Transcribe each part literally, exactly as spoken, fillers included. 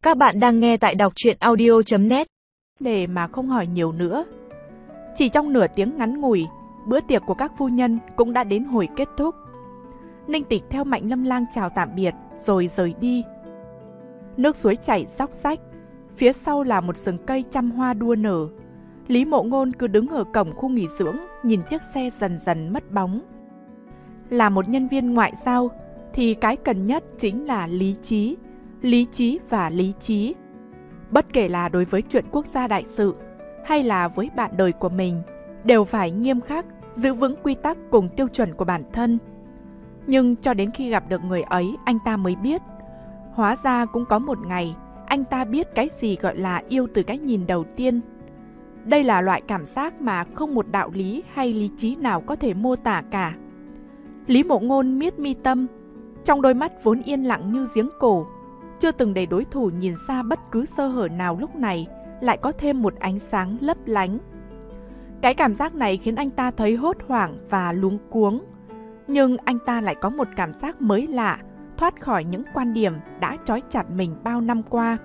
Các bạn đang nghe tại đọc truyện audio chấm net. Để mà không hỏi nhiều nữa. Chỉ trong nửa tiếng ngắn ngủi, bữa tiệc của các phu nhân cũng đã đến hồi kết thúc. Ninh Tịch theo Mạnh Lâm Lang chào tạm biệt rồi rời đi. Nước suối chảy róc rách, phía sau là một rừng cây trăm hoa đua nở. Lý Mộ Ngôn cứ đứng ở cổng khu nghỉ dưỡng, nhìn chiếc xe dần dần mất bóng. Là một nhân viên ngoại giao thì cái cần nhất chính là lý trí, lý trí và lý trí. Bất kể là đối với chuyện quốc gia đại sự hay là với bạn đời của mình, đều phải nghiêm khắc, giữ vững quy tắc cùng tiêu chuẩn của bản thân. Nhưng cho đến khi gặp được người ấy, anh ta mới biết, hóa ra cũng có một ngày anh ta biết cái gì gọi là yêu từ cái nhìn đầu tiên. Đây là loại cảm giác mà không một đạo lý hay lý trí nào có thể mô tả cả. Lý Mộ Ngôn miết mi tâm, trong đôi mắt vốn yên lặng như giếng cổ, chưa từng để đối thủ nhìn ra bất cứ sơ hở nào, lúc này lại có thêm một ánh sáng lấp lánh. Cái cảm giác này khiến anh ta thấy hốt hoảng và luống cuống. Nhưng anh ta lại có một cảm giác mới lạ, thoát khỏi những quan điểm đã trói chặt mình bao năm qua.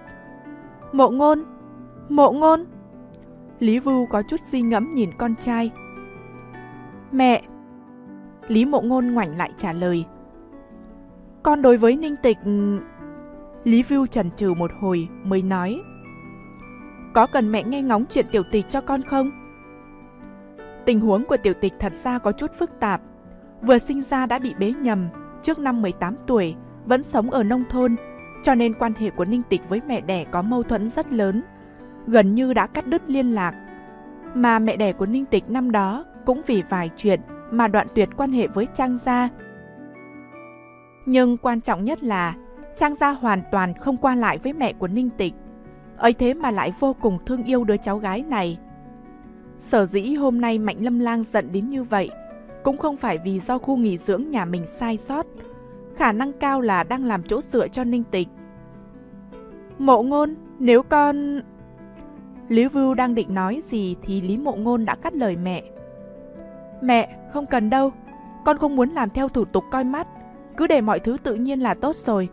Mộ Ngôn! Mộ Ngôn! Lý Vưu có chút suy ngẫm nhìn con trai. Mẹ! Lý Mộ Ngôn ngoảnh lại trả lời. Con đối với Ninh Tịch... Lý Vưu chần chừ một hồi mới nói. Có cần mẹ nghe ngóng chuyện Tiểu Tịch cho con không? Tình huống của Tiểu Tịch thật ra có chút phức tạp. Vừa sinh ra đã bị bế nhầm, trước năm mười tám tuổi, vẫn sống ở nông thôn, cho nên quan hệ của Ninh Tịch với mẹ đẻ có mâu thuẫn rất lớn, gần như đã cắt đứt liên lạc. Mà mẹ đẻ của Ninh Tịch năm đó cũng vì vài chuyện mà đoạn tuyệt quan hệ với Trang gia. Nhưng quan trọng nhất là Trang gia hoàn toàn không qua lại với mẹ của Ninh Tịch, ấy thế mà lại vô cùng thương yêu đứa cháu gái này. Sở dĩ hôm nay Mạnh Lâm Lang giận đến như vậy cũng không phải vì do khu nghỉ dưỡng nhà mình sai sót, khả năng cao là đang làm chỗ dựa cho Ninh Tịch. Mộ Ngôn, nếu con... Lý Vưu đang định nói gì thì Lý Mộ Ngôn đã cắt lời mẹ. Mẹ, không cần đâu, con không muốn làm theo thủ tục coi mắt, cứ để mọi thứ tự nhiên là tốt rồi.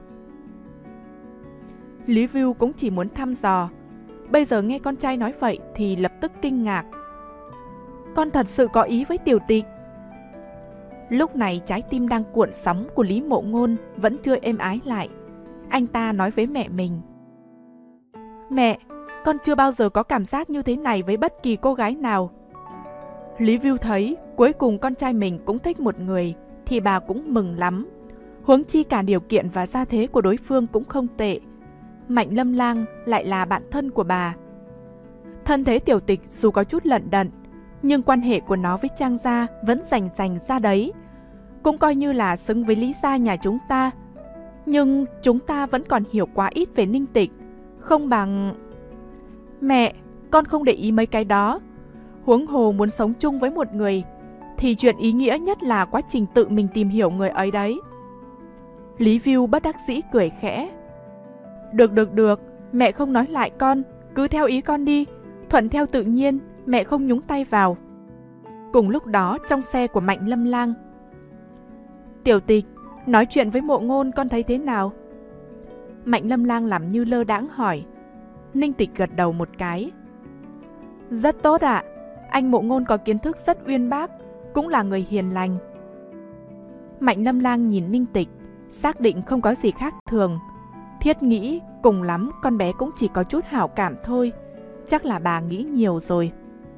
Lý Vưu cũng chỉ muốn thăm dò, bây giờ nghe con trai nói vậy thì lập tức kinh ngạc. Con thật sự có ý với Tiểu Tịch? Lúc này trái tim đang cuộn sóng của Lý Mộ Ngôn vẫn chưa êm ái lại. Anh ta nói với mẹ mình. Mẹ, con chưa bao giờ có cảm giác như thế này với bất kỳ cô gái nào. Lý Vưu thấy cuối cùng con trai mình cũng thích một người thì bà cũng mừng lắm. Huống chi cả điều kiện và gia thế của đối phương cũng không tệ. Mạnh Lâm Lang lại là bạn thân của bà. Thân thế Tiểu Tịch dù có chút lận đận, nhưng quan hệ của nó với Trang gia vẫn rành rành ra đấy, cũng coi như là xứng với Lý gia nhà chúng ta. Nhưng chúng ta vẫn còn hiểu quá ít về Ninh Tịch, không bằng... Mẹ, con không để ý mấy cái đó. Huống hồ muốn sống chung với một người thì chuyện ý nghĩa nhất là quá trình tự mình tìm hiểu người ấy đấy. Lý Vưu bất đắc dĩ cười khẽ. Được được được, mẹ không nói lại con, cứ theo ý con đi, thuận theo tự nhiên, mẹ không nhúng tay vào. Cùng lúc đó trong xe của Mạnh Lâm Lang. Tiểu Tịch, nói chuyện với Mộ Ngôn con thấy thế nào? Mạnh Lâm Lang làm như lơ đãng hỏi. Ninh Tịch gật đầu một cái. Rất tốt ạ, anh Mộ Ngôn có kiến thức rất uyên bác, cũng là người hiền lành. Mạnh Lâm Lang nhìn Ninh Tịch, xác định không có gì khác thường. Thiết nghĩ cùng lắm con bé cũng chỉ có chút hảo cảm thôi, chắc là bà nghĩ nhiều rồi.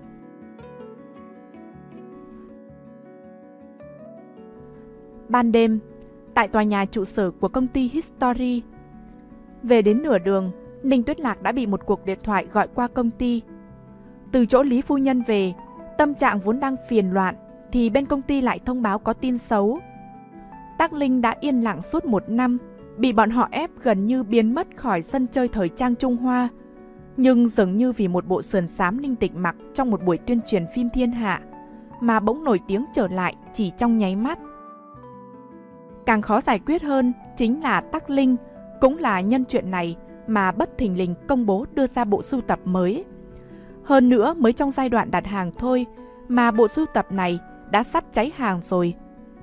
Ban đêm, tại tòa nhà trụ sở của công ty History. Về đến nửa đường, Ninh Tuyết Lạc đã bị một cuộc điện thoại gọi qua công ty. Từ chỗ Lý phu nhân về, tâm trạng vốn đang phiền loạn thì bên công ty lại thông báo có tin xấu. Tắc Linh đã yên lặng suốt một năm, bị bọn họ ép gần như biến mất khỏi sân chơi thời trang Trung Hoa. Nhưng dường như vì một bộ sườn xám Ninh Tịch mặc trong một buổi tuyên truyền phim thiên hạ mà bỗng nổi tiếng trở lại chỉ trong nháy mắt. Càng khó giải quyết hơn chính là Tắc Linh cũng là nhân chuyện này mà bất thình lình công bố đưa ra bộ sưu tập mới. Hơn nữa mới trong giai đoạn đặt hàng thôi mà bộ sưu tập này đã sắp cháy hàng rồi.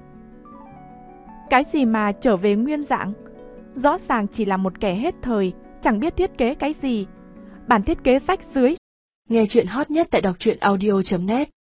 Cái gì mà trở về nguyên dạng? Rõ ràng chỉ là một kẻ hết thời chẳng biết thiết kế cái gì. Bản thiết kế rách rưới. Nghe chuyện hot nhất tại đọc truyện audio chấm net.